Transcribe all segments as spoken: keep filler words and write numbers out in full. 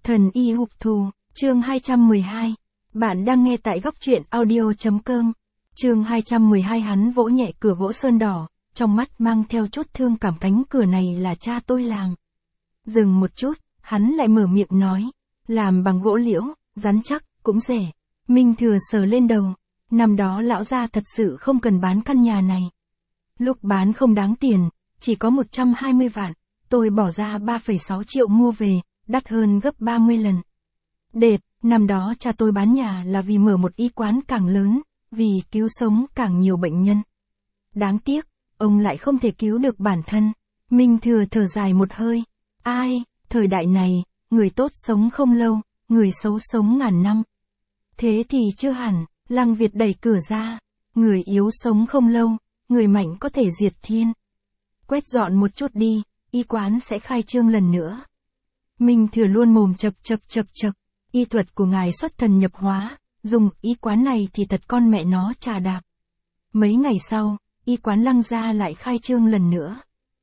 Thần y hục thù, chương hai trăm mười hai. Bạn đang nghe tại góc truyện audio.com. Chương hai trăm mười hai. Hắn vỗ nhẹ cửa gỗ sơn đỏ, trong mắt mang theo chút thương cảm. Cánh cửa này là cha tôi làm. Dừng một chút, hắn lại mở miệng nói. Làm bằng gỗ liễu, rắn chắc, cũng rẻ. Minh Thừa sờ lên đầu. Năm đó lão gia thật sự không cần bán căn nhà này. Lúc bán không đáng tiền, chỉ có một trăm hai mươi vạn. Tôi bỏ ra ba phẩy sáu triệu mua về, đắt hơn gấp ba mươi lần. Đệt, năm đó cha tôi bán nhà là vì mở một y quán càng lớn, vì cứu sống càng nhiều bệnh nhân. Đáng tiếc, ông lại không thể cứu được bản thân. Minh Thừa thở dài một hơi. Ai, thời đại này, người tốt sống không lâu, người xấu sống ngàn năm. Thế thì chưa hẳn, Lăng Việt đẩy cửa ra. Người yếu sống không lâu, người mạnh có thể diệt thiên. Quét dọn một chút đi, y quán sẽ khai trương lần nữa. Minh Thừa luôn mồm chật chật chật chật. Y thuật của ngài xuất thần nhập hóa, dùng y quán này thì thật con mẹ nó trà đạp. Mấy ngày sau, y quán Lăng gia lại khai trương lần nữa.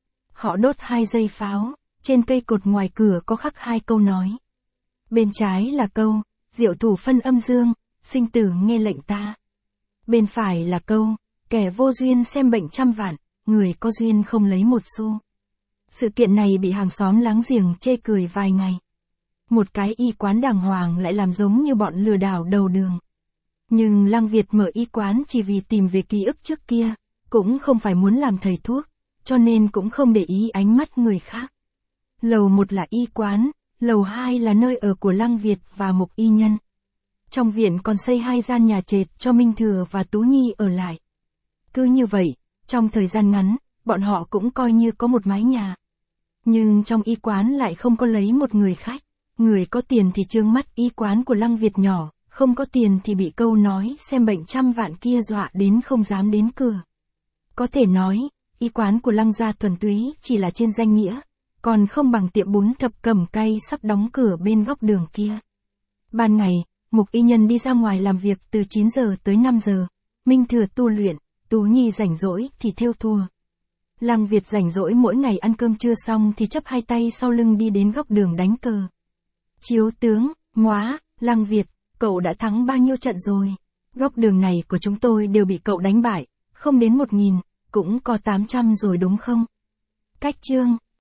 Họ đốt hai dây pháo, trên cây cột ngoài cửa có khắc hai câu nói. Bên trái là câu, diệu thủ phân âm dương, sinh tử nghe lệnh ta. Bên phải là câu, kẻ vô duyên xem bệnh trăm vạn, người có duyên không lấy một xu. Sự kiện này bị hàng xóm láng giềng chê cười vài ngày. Một cái y quán đàng hoàng lại làm giống như bọn lừa đảo đầu đường. Nhưng Lăng Việt mở y quán chỉ vì tìm về ký ức trước kia, cũng không phải muốn làm thầy thuốc, cho nên cũng không để ý ánh mắt người khác. Lầu một là y quán, lầu hai là nơi ở của Lăng Việt và Mục Y Nhân. Trong viện còn xây hai gian nhà trệt cho Minh Thừa và Tú Nhi ở lại. Cứ như vậy, trong thời gian ngắn, bọn họ cũng coi như có một mái nhà. Nhưng trong y quán lại không có lấy một người khách. Người có tiền thì trương mắt y quán của Lăng Việt nhỏ, không có tiền thì bị câu nói xem bệnh trăm vạn kia dọa đến không dám đến cửa. Có thể nói, y quán của Lăng gia thuần túy chỉ là trên danh nghĩa, còn không bằng tiệm bún thập cẩm cay sắp đóng cửa bên góc đường kia. Ban ngày, Mục Y Nhân đi ra ngoài làm việc từ chín giờ tới năm giờ, Minh Thừa tu luyện, Tú Nhi rảnh rỗi thì thêu thùa. Lăng Việt rảnh rỗi mỗi ngày ăn cơm trưa xong thì chấp hai tay sau lưng đi đến góc đường đánh cờ. Chiếu tướng, móa, Lăng Việt, cậu đã thắng bao nhiêu trận rồi? Góc đường này của chúng tôi đều bị cậu đánh bại, không đến một nghìn, cũng có tám trăm rồi đúng không? Cách chương,